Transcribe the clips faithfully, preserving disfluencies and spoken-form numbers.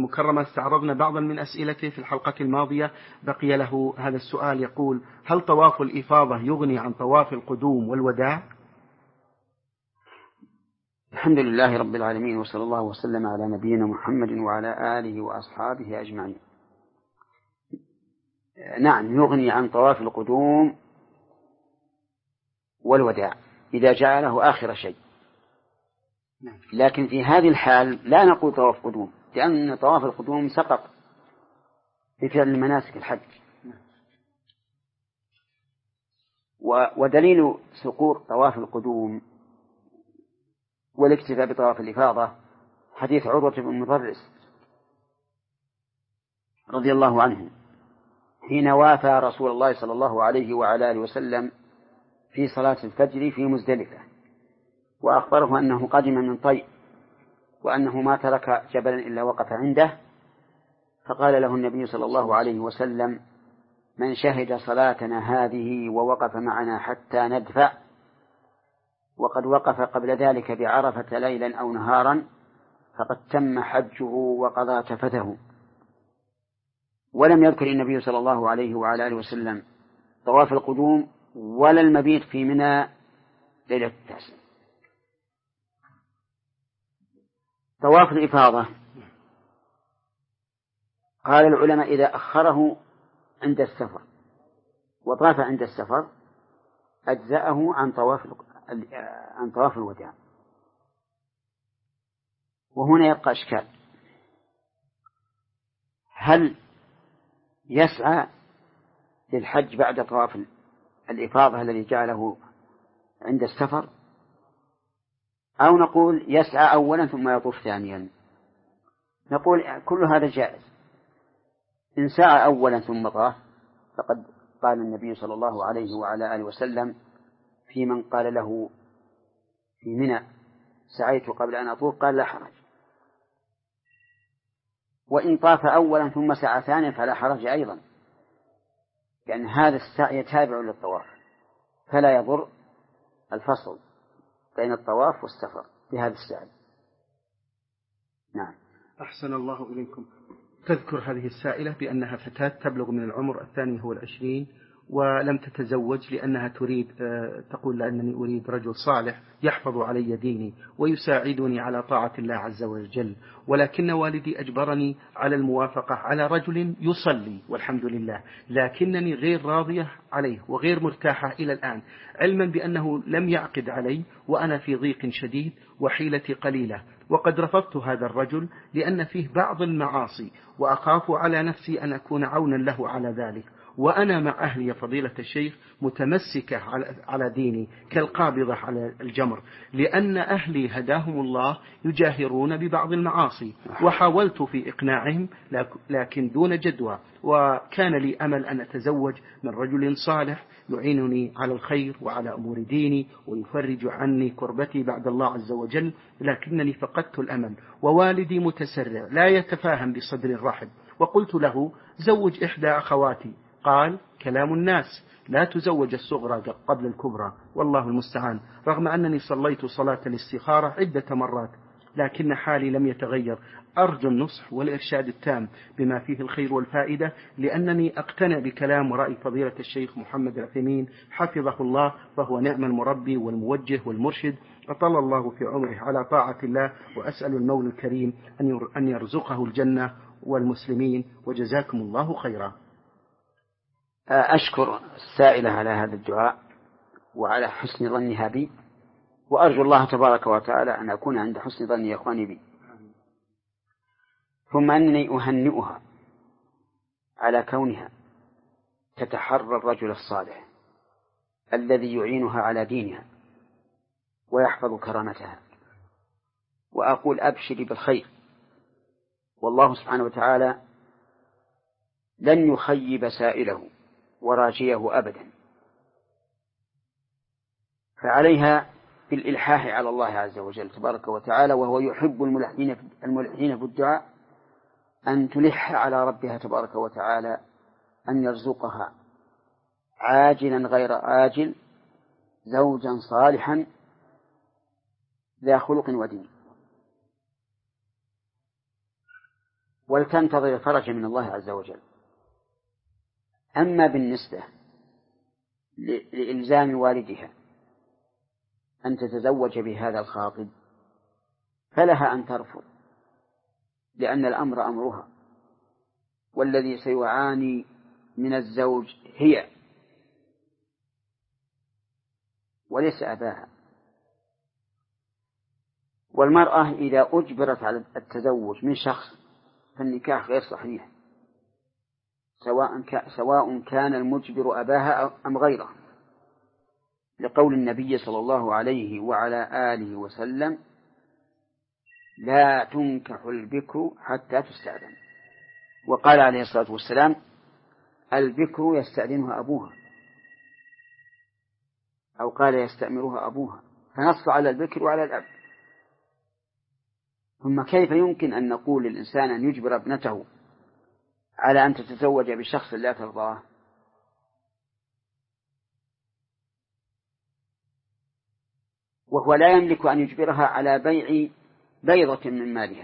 المكرمة استعرضنا بعضا من أسئلته في الحلقة الماضية. بقي له هذا السؤال يقول: هل طواف الإفاضة يغني عن طواف القدوم والوداع؟ الحمد لله رب العالمين، وصلى الله وسلم على نبينا محمد وعلى آله وأصحابه أجمعين. نعم، يغني عن طواف القدوم والوداع إذا جعله آخر شيء، لكن في هذه الحال لا نقول طواف قدوم، لأن طواف القدوم سقط بفعل مناسك الحج. ودليل سقوط طواف القدوم والاكتفاء بطواف الإفاضة حديث عروة بن مضرس رضي الله عنه حين وافى رسول الله صلى الله عليه وعلى آله وسلم في صلاة الفجر في مزدلفة، وأخبره أنه قدم من طيء وأنه ما ترك جبلا إلا وقف عنده، فقال له النبي صلى الله عليه وسلم: من شهد صلاتنا هذه ووقف معنا حتى ندفع وقد وقف قبل ذلك بعرفة ليلا أو نهارا فقد تم حجه وقضى تفثه. ولم يذكر النبي صلى الله عليه وعلى آله وسلم طواف القدوم ولا المبيت في منى ليلة التاسع. طواف الإفاضة قال العلماء إذا أخره عند السفر وطاف عند السفر أجزأه عن طواف عن طواف الوداع. وهنا يبقى إشكال: هل يسعى للحج بعد طواف الإفاضة الذي جعله عند السفر، أو نقول يسعى أولا ثم يطوف ثانيا؟ نقول كل هذا جائز. إن سعى أولا ثم طاف فقد قال النبي صلى الله عليه وعلى آله وسلم في من قال له في منى: سعيت قبل أن أطوف، قال: لا حرج. وإن طاف أولا ثم سعى ثانيا فلا حرج أيضا، لأن هذا السعي تابع للطواف، فلا يضر الفصل بين الطواف والسفر بهذا السعي. نعم. أحسن الله إليكم. تذكر هذه السائلة بأنها فتاة تبلغ من العمر الثاني هو العشرين، ولم تتزوج لأنها تريد تقول لأنني أريد رجل صالح يحفظ علي ديني ويساعدني على طاعة الله عز وجل، ولكن والدي أجبرني على الموافقة على رجل يصلي والحمد لله، لكنني غير راضية عليه وغير مرتاحة إلى الآن، علما بأنه لم يعقد علي وأنا في ضيق شديد وحيلتي قليلة، وقد رفضت هذا الرجل لأن فيه بعض المعاصي وأخاف على نفسي أن أكون عونا له على ذلك، وأنا مع أهلي يا فضيلة الشيخ متمسكة على ديني كالقابضة على الجمر، لأن أهلي هداهم الله يجاهرون ببعض المعاصي، وحاولت في إقناعهم لكن دون جدوى، وكان لي أمل أن أتزوج من رجل صالح يعينني على الخير وعلى أمور ديني ويفرج عني كربتي بعد الله عز وجل، لكنني فقدت الأمل، ووالدي متسرع لا يتفاهم بصدر رحب، وقلت له: زوج إحدى أخواتي. قال: كلام الناس، لا تزوج الصغرى قبل الكبرى، والله المستعان، رغم أنني صليت صلاة الاستخارة عدة مرات لكن حالي لم يتغير. أرجو النصح والإرشاد التام بما فيه الخير والفائدة، لأنني أقتنع بكلام ورأي فضيلة الشيخ محمد العثيمين حفظه الله، فهو نعم المربي والموجه والمرشد، أطال الله في عمره على طاعة الله، وأسأل المولى الكريم أن يرزقه الجنة والمسلمين، وجزاكم الله خيرا. أشكر السائلة على هذا الدعاء وعلى حسن ظنها بي، وأرجو الله تبارك وتعالى أن أكون عند حسن ظن يا إخواني بي، ثم أنني أهنئها على كونها تتحرى الرجل الصالح الذي يعينها على دينها ويحفظ كرامتها، وأقول: أبشري بالخير، والله سبحانه وتعالى لن يخيب سائله وراجيه أبدا، فعليها بالإلحاح على الله عز وجل تبارك وتعالى، وهو يحب الملحين الملحين في الدعاء، أن تلح على ربها تبارك وتعالى أن يرزقها عاجلا غير آجل زوجا صالحا ذا خلق ودين. ولتنتظر فرجا من الله عز وجل. أما بالنسبة لإلزام والدها أن تتزوج بهذا الخاطب فلها أن ترفض، لأن الأمر أمرها، والذي سيعاني من الزوج هي وليس أباها. والمرأة إذا أجبرت على التزوج من شخص فالنكاح غير صحيح، سواء سواء كان المجبر أباها أم غيره، لقول النبي صلى الله عليه وعلى آله وسلم: لا تنكح البكر حتى تستأذن. وقال عليه الصلاة والسلام: البكر يستأذنها أبوها، أو قال يستأمرها أبوها، فنص على البكر وعلى الأب. ثم كيف يمكن أن نقول للإنسان أن يجبر ابنته على أن تتزوج بشخص لا ترضاه؟ وهو لا يملك أن يجبرها على بيع بيضة من مالها،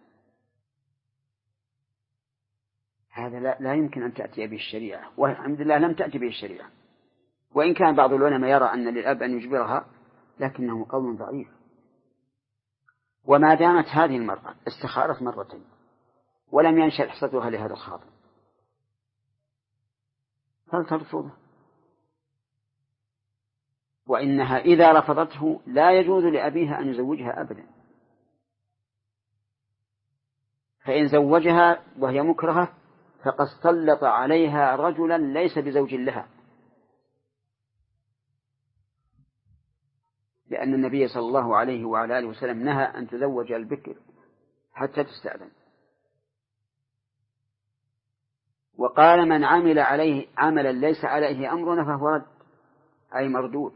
هذا لا, لا يمكن أن تأتي به الشريعة، والحمد لله لم تأتي به الشريعة. وإن كان بعض العلماء يرى أن للأب أن يجبرها، لكنه قول ضعيف. وما دامت هذه المرأة استخارت مرتين ولم ينشأ حصتها لهذا الخاطب فلترفضه، وإنها إذا رفضته لا يجوز لأبيها أن يزوجها أبدا، فإن زوجها وهي مكرهة فقد سلط عليها رجلا ليس بزوج لها، لأن النبي صلى الله عليه وعلى آله وسلم نهى أن تزوج البكر حتى تستأذن. وقال: من عمل عليه عملا ليس عليه أمرنا فهو رد، أي مردود.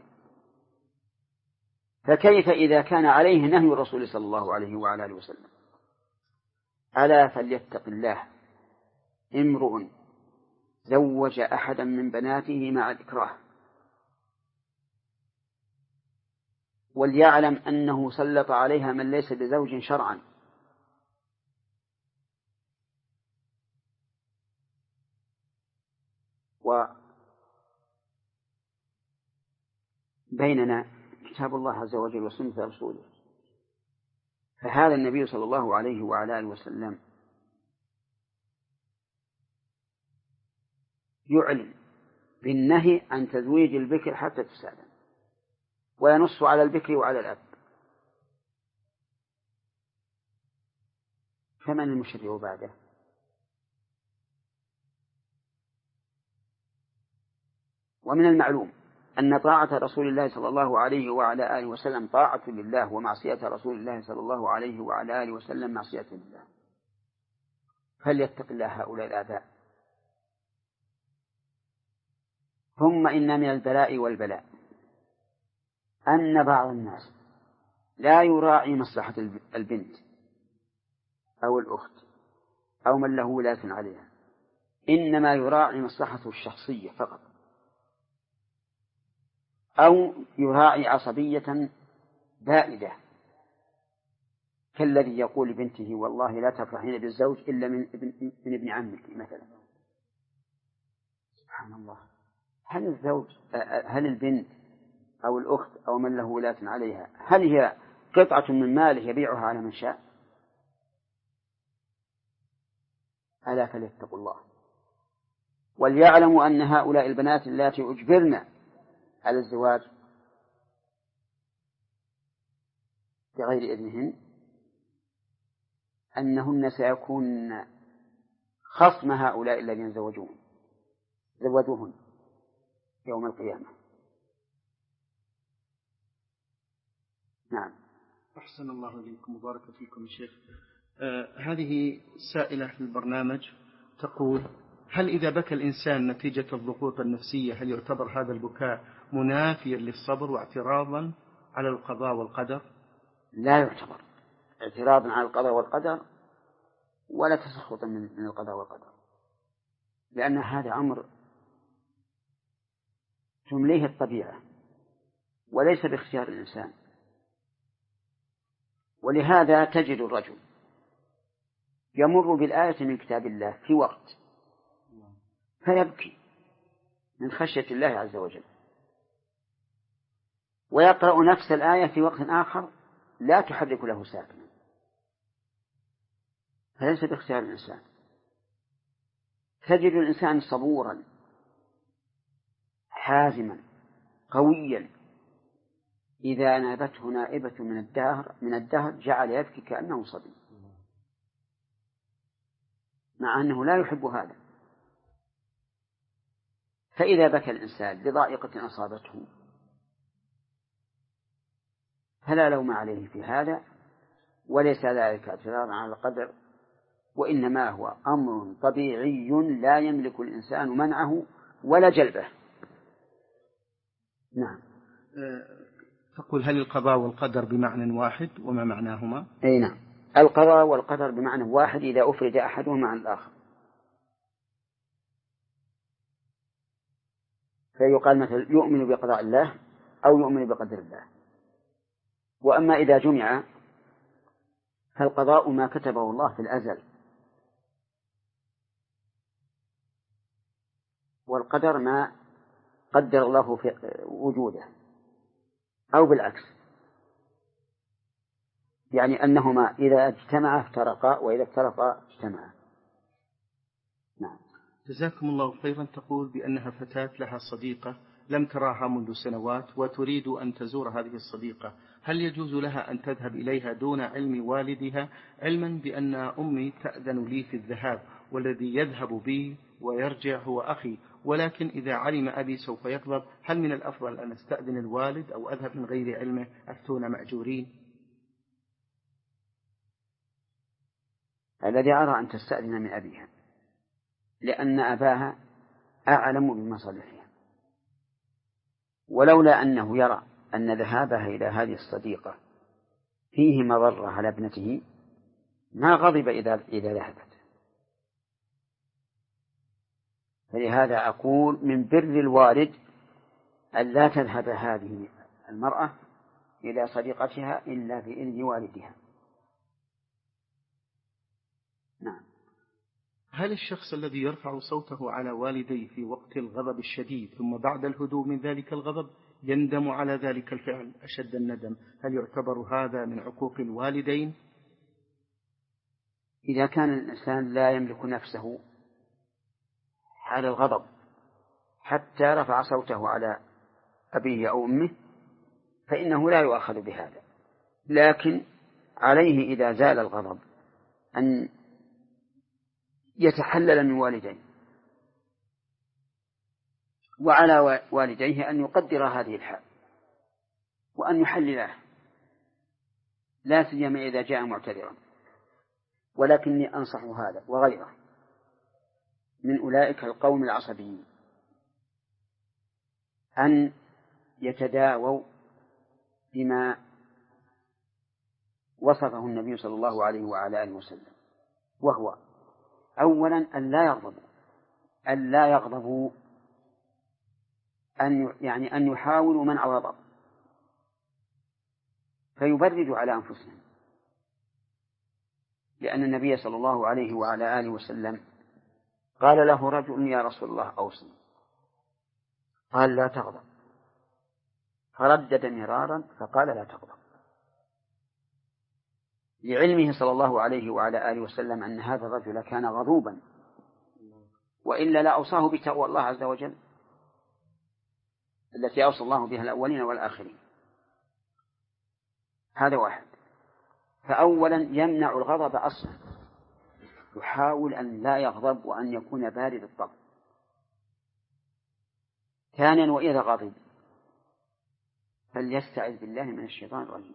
فكيف إذا كان عليه نهي الرسول صلى الله عليه وعلى آله وسلم؟ ألا فليتق الله امرؤ زوج أحدا من بناته مع الإكراه، وليعلم أنه سلط عليها من ليس بزوج شرعا. وبيننا كتاب الله عز وجل وسنة رسوله، فهذا النبي صلى الله عليه وعلى آله وسلم يعلن بالنهي عن تزويج البكر حتى تستأذن، وينص على البكر وعلى الأب. فمن المشرع بعده؟ ومن المعلوم أن طاعة رسول الله صلى الله عليه وعلى آله وسلم طاعة لله، ومعصية رسول الله صلى الله عليه وعلى آله وسلم معصية لله. فليتق الله هؤلاء الآباء. ثم إن من البلاء والبلاء أن بعض الناس لا يراعي مصلحة البنت أو الأخت أو من له ولاة عليها، إنما يراعي مصلحته الشخصية فقط، أو يراعي عصبية بائدة، كالذي يقول لبنته: والله لا تفرحين بالزوج إلا من ابن, من ابن عمك مثلا. سبحان الله، هل الزوج هل البنت أو الأخت أو من له ولاة عليها هل هي قطعة من ماله يبيعها على من شاء؟ ألا فليتقوا الله، وليعلموا أن هؤلاء البنات اللاتي أجبرن على الزواج بغير إذنهن أنهن سيكون خصم هؤلاء الذين زوجوهن زوجوهن يوم القيامة. نعم. أحسن الله إليكم وبارك فيكم يا شيخ. آه هذه سائلة في البرنامج تقول: هل إذا بكى الإنسان نتيجة الضغوط النفسية هل يعتبر هذا البكاء منافيا للصبر واعتراضا على القضاء والقدر؟ لا يعتبر اعتراضا على القضاء والقدر ولا تسخطا من القضاء والقدر، لأن هذا أمر تمليه الطبيعة وليس باختيار الإنسان. ولهذا تجد الرجل يمر بالآية من كتاب الله في وقت فيبكي من خشية الله عز وجل، ويقرأ نفس الآية في وقت آخر لا تحرك له ساكنا، فليس باختيار الإنسان. تجد الإنسان صبورا حازما قويا، إذا نابته نائبة من الدهر من الدهر جعل يبكي كأنه صبي، مع أنه لا يحب هذا. فإذا بكى الإنسان لضائقة أصابته فلا لوم عليه في هذا، وليس ذلك اعتراضا على القدر، وإنما هو أمر طبيعي لا يملك الإنسان منعه ولا جلبه. نعم. تقول هل القضاء والقدر بمعنى واحد وما معناهما؟ أي نعم، القضاء والقدر بمعنى واحد إذا أفرد أحدهما عن الآخر. فيقال مثلا يؤمن بقضاء الله أو يؤمن بقدر الله. وأما إذا جمع فالقضاء ما كتبه الله في الأزل، والقدر ما قدر الله في وجوده، أو بالعكس، يعني أنهما إذا اجتمعا افترقا وإذا افترقا اجتمعا. نعم. جزاكم الله خيرا. تقول بأنها فتاة لها صديقة لم تراها منذ سنوات وتريد أن تزور هذه الصديقة، هل يجوز لها أن تذهب إليها دون علم والدها، علما بأن أمي تأذن لي في الذهاب والذي يذهب بي ويرجع هو أخي، ولكن إذا علم أبي سوف يغضب، هل من الأفضل أن أستأذن الوالد أو أذهب من غير علمه؟ أفتونا مأجورين. الذي أرى أن تستأذن من أبيها، لأن أباها أعلم بمصالحها، ولولا أنه يرى أن ذهابها إلى هذه الصديقة فيه مضرة على ابنته ما غضب إذا إذا ذهبت. فلهذا أقول من بر الوالد أن لا تذهب هذه المرأة إلى صديقتها إلا بإذن والدها. نعم. هل الشخص الذي يرفع صوته على والديه في وقت الغضب الشديد ثم بعد الهدوء من ذلك الغضب يندم على ذلك الفعل أشد الندم، هل يعتبر هذا من عقوق الوالدين؟ إذا كان الإنسان لا يملك نفسه حال الغضب حتى رفع صوته على أبيه أو أمه فإنه لا يؤاخذ بهذا، لكن عليه إذا زال الغضب أن يتحلل من والديه، وعلى والديه أن يقدر هذه الحال وأن يحلله، لا سيما إذا جاء معتذرا. ولكني أنصح هذا وغيره من أولئك القوم العصبيين أن يتداووا بما وصفه النبي صلى الله عليه وعلى آله وسلم، وهو أولا أن لا يغضبوا أن لا يغضبوا أن يعني أن يحاولوا منع الغضب فيبردوا على أنفسهم، لأن النبي صلى الله عليه وعلى آله وسلم قال له رجل يا رسول الله أوصني، قال لا تغضب، فردد مرارا فقال لا تغضب، لعلمه صلى الله عليه وعلى آله وسلم أن هذا الرجل كان غضوبا، وإلا لا أوصاه بتقوى الله عز وجل التي أوصى الله بها الأولين والآخرين. هذا واحد. فأولا يمنع الغضب أصلا، يحاول أن لا يغضب وأن يكون بارد الطبع. ثانيا وإذا غضب فليستعذ بالله من الشيطان الرجيم،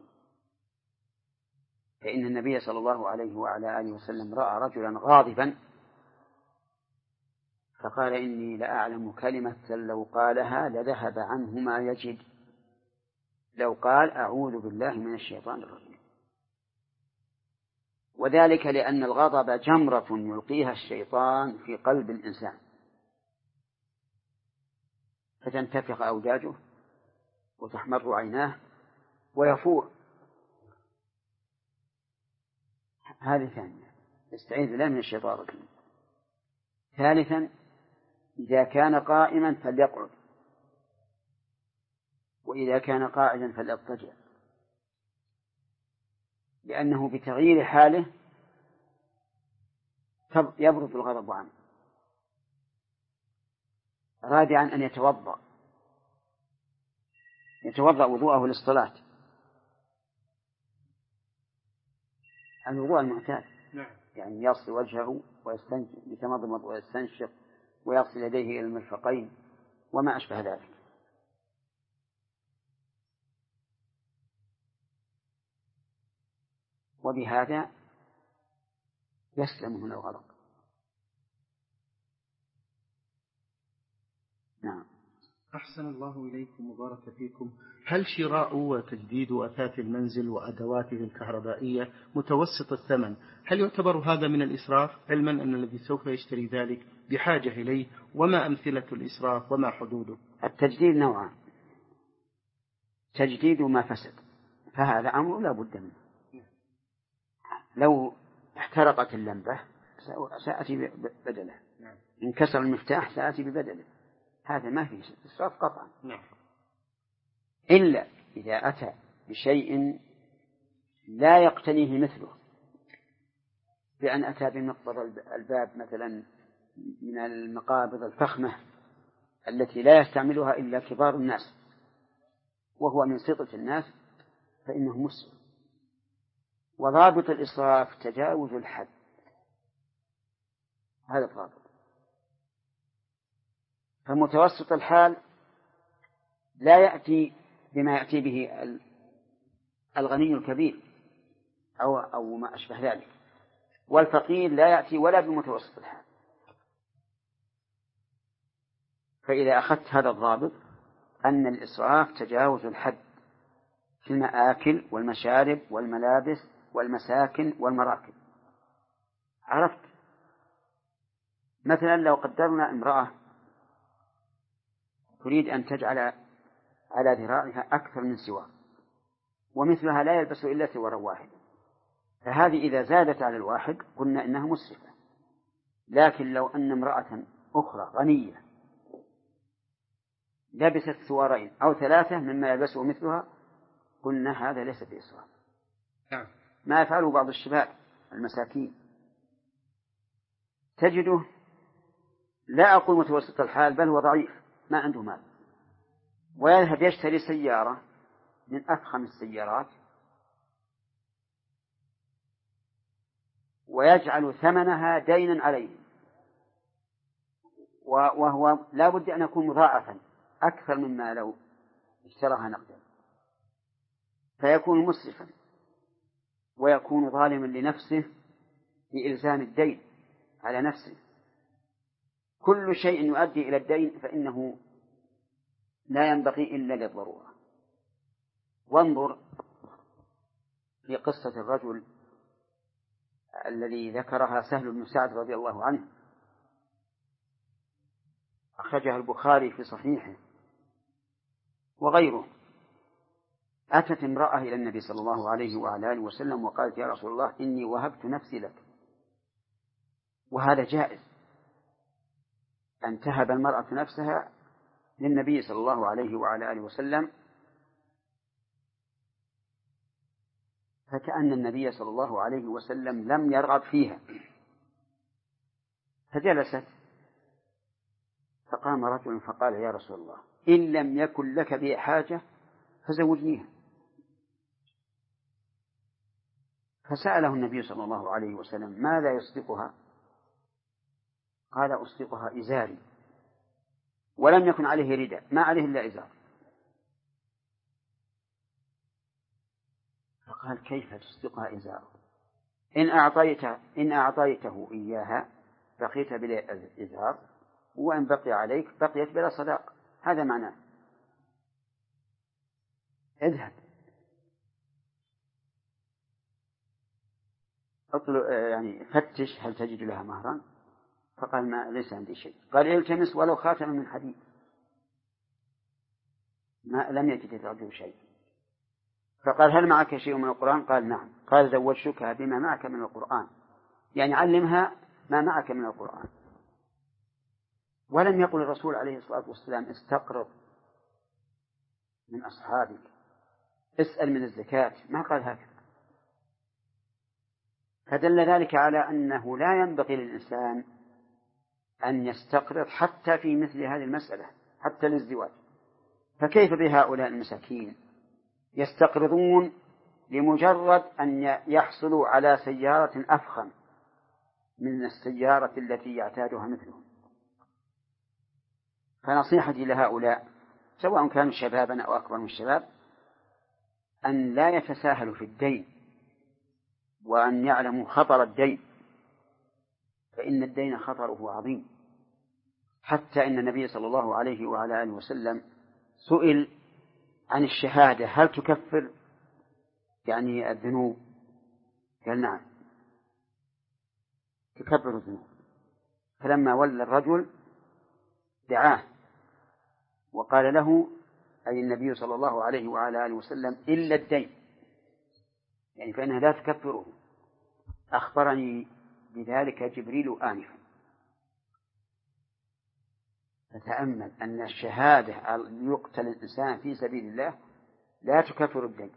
فإن النبي صلى الله عليه وعلى آله وسلم رأى رجلا غاضبا فقال إني لأعلم كلمة لو قالها لذهب عنه ما يجد، لو قال أعوذ بالله من الشيطان الرجيم. وذلك لأن الغضب جمرة يلقيها الشيطان في قلب الإنسان فتنتفخ أوداجه وتحمر عيناه ويفور. هذه ثانية. استعيذ بالله من الشيطان الرجيم. ثالثا إذا كان قائما فليقعد، وإذا كان قاعدا فليضطجع، لأنه بتغيير حاله يبرد الغضب عنه. رابعا أن يتوضأ يتوضأ وضوءه للصلاة، الوضوء المعتاد، يعني يغسل وجهه ويتمضمض ويستنشق ويغسل يديه إلى المرفقين وما أشبه ذلك. وبهذا يسلم من الغضب. نعم. أحسن الله إليكم وبارك فيكم. هل شراء وتجديد أثاث المنزل وأدواته الكهربائية متوسط الثمن هل يعتبر هذا من الإسراف، علما أن الذي سوف يشتري ذلك بحاجة إليه؟ وما أمثلة الإسراف وما حدوده؟ التجديد نوعان: تجديد ما فسد، فهذا أمر لا بد منه. لو احترقت اللمبة سأتي بدله، انكسر المفتاح سأتي ببدله، هذا ما فيه إسراف قطعا. إلا إذا أتى بشيء لا يقتنيه مثله، بأن أتى بمقبض الباب مثلا من المقابض الفخمة التي لا يستعملها إلا كبار الناس وهو من سطة الناس، فإنه مسلم. وضابط الإسراف تجاوز الحد، هذا الضابط. فمتوسط الحال لا يأتي بما يأتي به الغني الكبير أو أو ما أشبه ذلك، والفقير لا يأتي ولا بمتوسط الحال. فإذا أخذت هذا الضابط أن الإسراف تجاوز الحد في المآكل والمشارب والملابس والمساكن والمراكب. عرفت؟ مثلا لو قدرنا امرأة تريد أن تجعل على ذراعها أكثر من سوار، ومثلها لا يلبس إلا سوارا واحد، فهذه إذا زادت على الواحد قلنا إنها مسرفة. لكن لو أن امرأة أخرى غنية لبست سوارين أو ثلاثة مما يلبسه مثلها قلنا هذا ليس بإسراف. ما يفعله بعض الشباب المساكين تجده لا أقول متوسط الحال بل هو ضعيف ما عنده مال، ويذهب يشتري سيارة من أفخم السيارات ويجعل ثمنها دينا عليه، وهو لا بد أن يكون مضاعفا أكثر مما لو اشتراها نقدا، فيكون مسرفا ويكون ظالما لنفسه بإلزام الدين على نفسه. كل شيء يؤدي إلى الدين فإنه لا ينبغي إلا للضرورة. وانظر في قصة الرجل الذي ذكرها سهل بن سعد رضي الله عنه، أخرجها البخاري في صحيحه وغيره. أتت امرأة إلى النبي صلى الله عليه وعلى آله وسلم وقالت: يا رسول الله إني وهبت نفسي لك. وهذا جائز أن تهب المرأة نفسها للنبي صلى الله عليه وعلى آله وسلم، فكأن النبي صلى الله عليه وسلم لم يرغب فيها، فجلست، فقام رجل فقال: يا رسول الله إن لم يكن لك بي حاجة فزوجنيها. فسأله النبي صلى الله عليه وسلم: ماذا يصدقها؟ قال: أصدقها إزاري. ولم يكن عليه رداء، ما عليه إلا إزار. فقال: كيف تصدقها إزاره؟ إن أعطيته إن أعطيته إياها بقيت بلا إزار، وإن بقي عليك بقيت بلا صداق. هذا معناه. اذهب اطلب يعني فتش هل تجد لها مهرا. فقال: ما ليس عندي شيء. قال: التمس ولو خاتم من حديد. ما لم يجد الرجل شيء. فقال: هل معك شيء من القرآن؟ قال: نعم. قال: زوجتك بما معك من القرآن يعني علمها ما معك من القرآن. ولم يقل الرسول عليه الصلاة والسلام استقرض من أصحابك، اسأل من الزكاة، ما قال هكذا. فدل ذلك على أنه لا ينبغي للإنسان أن يستقرض حتى في مثل هذه المسألة، حتى للزواج. فكيف بهؤلاء المساكين يستقرضون لمجرد أن يحصلوا على سيارة أفخم من السيارة التي يعتادها مثلهم؟ فنصيحتي لهؤلاء سواء كانوا شبابا أو أكبر من الشباب أن لا يتساهلوا في الدين، وأن يعلموا خطر الدين، فإن الدين خطره عظيم. حتى إن النبي صلى الله عليه وعلى آله وسلم سئل عن الشهادة هل تكفر يعني الذنوب؟ قال نعم تكفر الذنوب. فلما ولى الرجل دعاه وقال له أي النبي صلى الله عليه وعلى آله وسلم إلا الدين، يعني فإنها لا تكفره. أخبرني بذلك جبريل آنفا. فتأمل أن الشهادة يقتل الإنسان في سبيل الله لا تكفر الدين.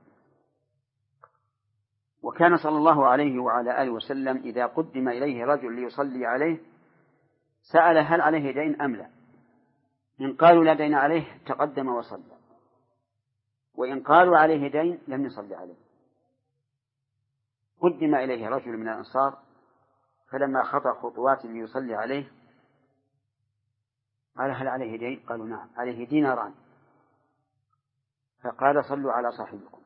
وكان صلى الله عليه وعلى آله وسلم إذا قدم إليه رجل ليصلي عليه سأل هل عليه دين أم لا. إن قالوا لا دين عليه تقدم وصلى، وإن قالوا عليه دين لم يصلي عليه. قدم إليه رجل من الأنصار فلما خطى خطوات ليصلي عليه قال هل عليه دين؟ قالوا نعم عليه ديناران. فقال صلوا على صاحبكم.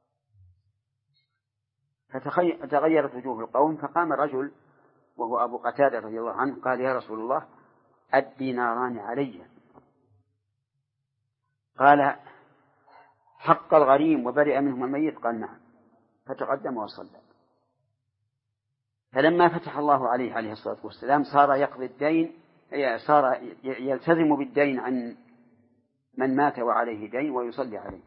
فتغيرت وجوه القوم، فقام رجل وهو أبو قتادة رضي الله عنه قال يا رسول الله الديناران علي. قال حق الغريم وبرئ منهم الميت؟ قال نعم. فتقدم وصلى. فلما فتح الله عليه عليه الصلاة والسلام صار يقضي الدين، صار يلتزم بالدين عن من مات وعليه دين ويصلي عليه.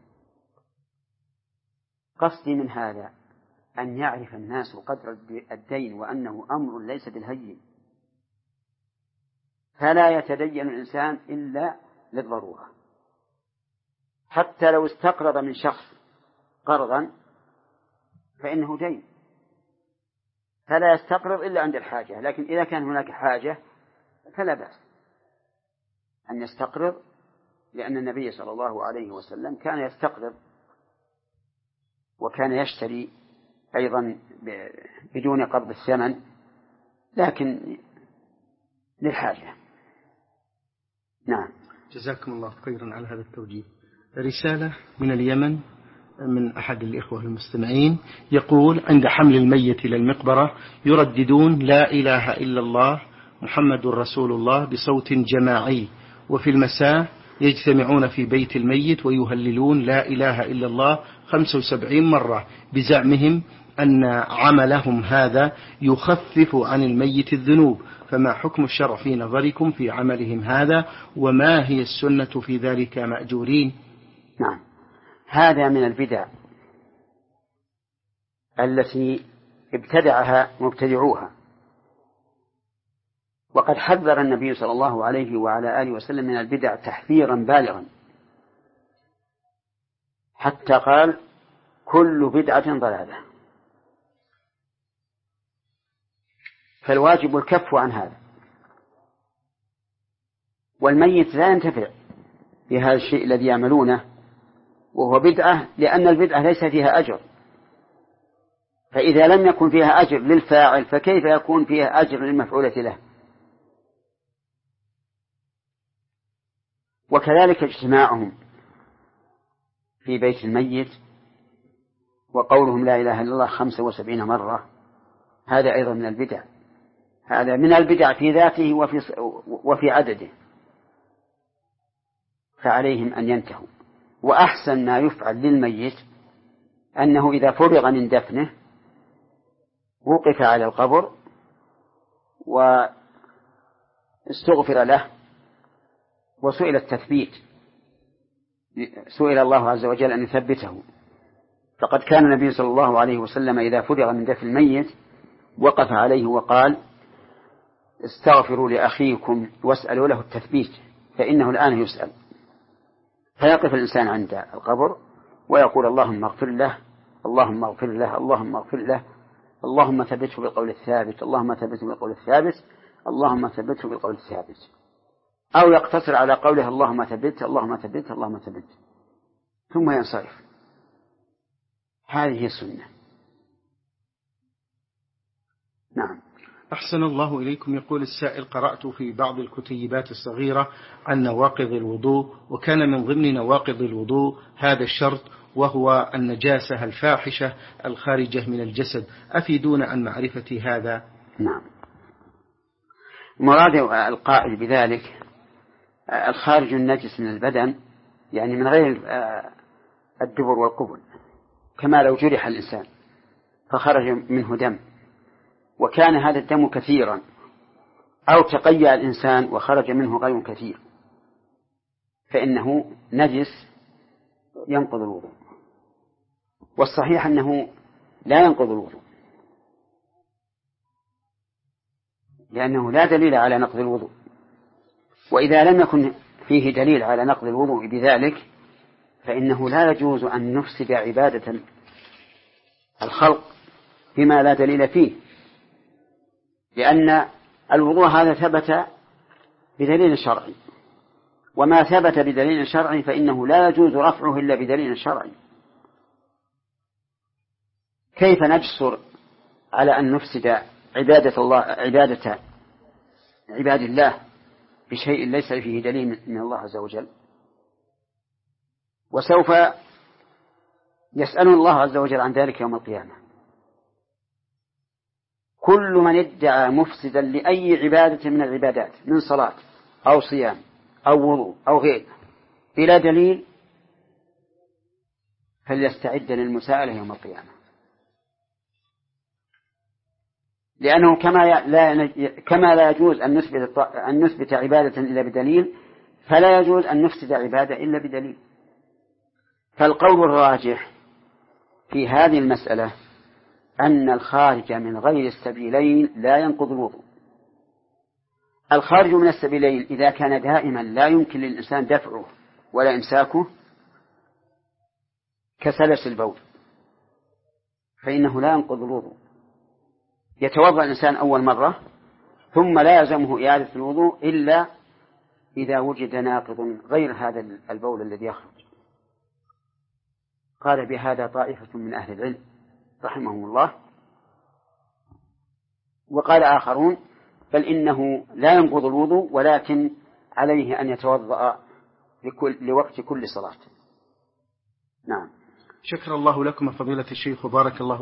قصدي من هذا أن يعرف الناس قدر الدين وأنه أمر ليس بالهين، فلا يتدين الإنسان إلا للضرورة. حتى لو استقرض من شخص قرضا فإنه دين، فلا يستقرض إلا عند الحاجة. لكن إذا كان هناك حاجة فلا بأس أن يستقرض، لأن النبي صلى الله عليه وسلم كان يستقرض وكان يشتري أيضا بدون قبض الثمن لكن للحاجة. نعم. جزاكم الله خيرا على هذا التوجيه. رسالة من اليمن من أحد الإخوة المستمعين يقول عند حمل الميت إلى المقبرة يرددون لا إله إلا الله محمد رسول الله بصوت جماعي، وفي المساء يجتمعون في بيت الميت ويهللون لا إله إلا الله خمسة وسبعين مرة بزعمهم أن عملهم هذا يخفف عن الميت الذنوب، فما حكم الشرع في نظركم في عملهم هذا، وما هي السنة في ذلك مأجورين؟ نعم، هذا من البدع التي ابتدعها مبتدعوها، وقد حذر النبي صلى الله عليه وعلى آله وسلم من البدع تحذيرا بالغا، حتى قال كل بدعة ضلالة. فالواجب الكف عن هذا، والميت لا ينتفع بهذا الشيء الذي يعملونه وهو بدعة، لأن البدعة ليس فيها أجر، فإذا لم يكن فيها أجر للفاعل فكيف يكون فيها أجر للمفعولة له؟ وكذلك اجتماعهم في بيت الميت وقولهم لا إله إلا الله خمسة وسبعين مرة، هذا أيضا من البدع، هذا من البدع في ذاته وفي, وفي عدده، فعليهم أن ينتهوا. وأحسن ما يفعل للميت أنه إذا فرغ من دفنه وقف على القبر واستغفر له وسئل التثبيت، سئل الله عز وجل أن يثبته. فقد كان النبي صلى الله عليه وسلم إذا فرغ من دفن الميت وقف عليه وقال استغفروا لأخيكم واسألوا له التثبيت فإنه الآن يسأل. فيقف الإنسان عند القبر ويقول اللهم اغفر له اللهم اغفر له اللهم اغفر له اللهم ثبته بالقول الثابت اللهم ثبته بالقول الثابت اللهم ثبته بالقول الثابت، أو يقتصر على قوله اللهم ثبت اللهم ثبت اللهم ثبت ثم ينصرف. هذه السنة. نعم. أحسن الله إليكم. يقول السائل: قرأت في بعض الكتيبات الصغيرة عن نواقض الوضوء، وكان من ضمن نواقض الوضوء هذا الشرط وهو النجاسة الفاحشة الخارجة من الجسد، أفيدون عن معرفة هذا؟ نعم. مراد القائل بذلك الخارج النجس من البدن، يعني من غير الدبر والقبل، كما لو جرح الإنسان فخرج منه دم وكان هذا الدم كثيرا، أو تقيأ الإنسان وخرج منه غير كثير، فإنه نجس ينقض الوضوء. والصحيح أنه لا ينقض الوضوء، لأنه لا دليل على نقض الوضوء. وإذا لم يكن فيه دليل على نقض الوضوء بذلك فإنه لا يجوز أن نفسد عبادة الخلق بما لا دليل فيه، لأن الوضوء هذا ثبت بدليل شرعي، وما ثبت بدليل شرعي فإنه لا يجوز رفعه إلا بدليل شرعي. كيف نجسر على أن نفسد عبادة الله عبادة عباد الله بشيء ليس فيه دليل من الله عز وجل؟ وسوف يسأل الله عز وجل عن ذلك يوم القيامة. كل من ادعى مفسدا لأي عبادة من العبادات من صلاة أو صيام أو وضوء أو غيره بلا دليل فليستعد للمساءلة يوم القيامة، لأنه كما لا كما لا يجوز أن نثبت أن نثبت عبادة إلا بدليل، فلا يجوز أن نفسد عبادة إلا بدليل. فالقول الراجح في هذه المسألة أن الخارج من غير السبيلين لا ينقض الوضوء. الخارج من السبيلين إذا كان دائما لا يمكن للإنسان دفعه ولا إمساكه كسلس البول فإنه لا ينقض الوضوء. يتوضأ الإنسان أول مرة ثم لا يلزمه إعادة الوضوء إلا إذا وجد ناقض غير هذا البول الذي يخرج. قال بهذا طائفة من أهل العلم رحمهم الله، وقال آخرون بل إنه لا ينقض الوضوء ولكن عليه أن يتوضأ لكل لوقت كل صلاة. نعم. شكر الله لكم فضيلة الشيخ وبارك الله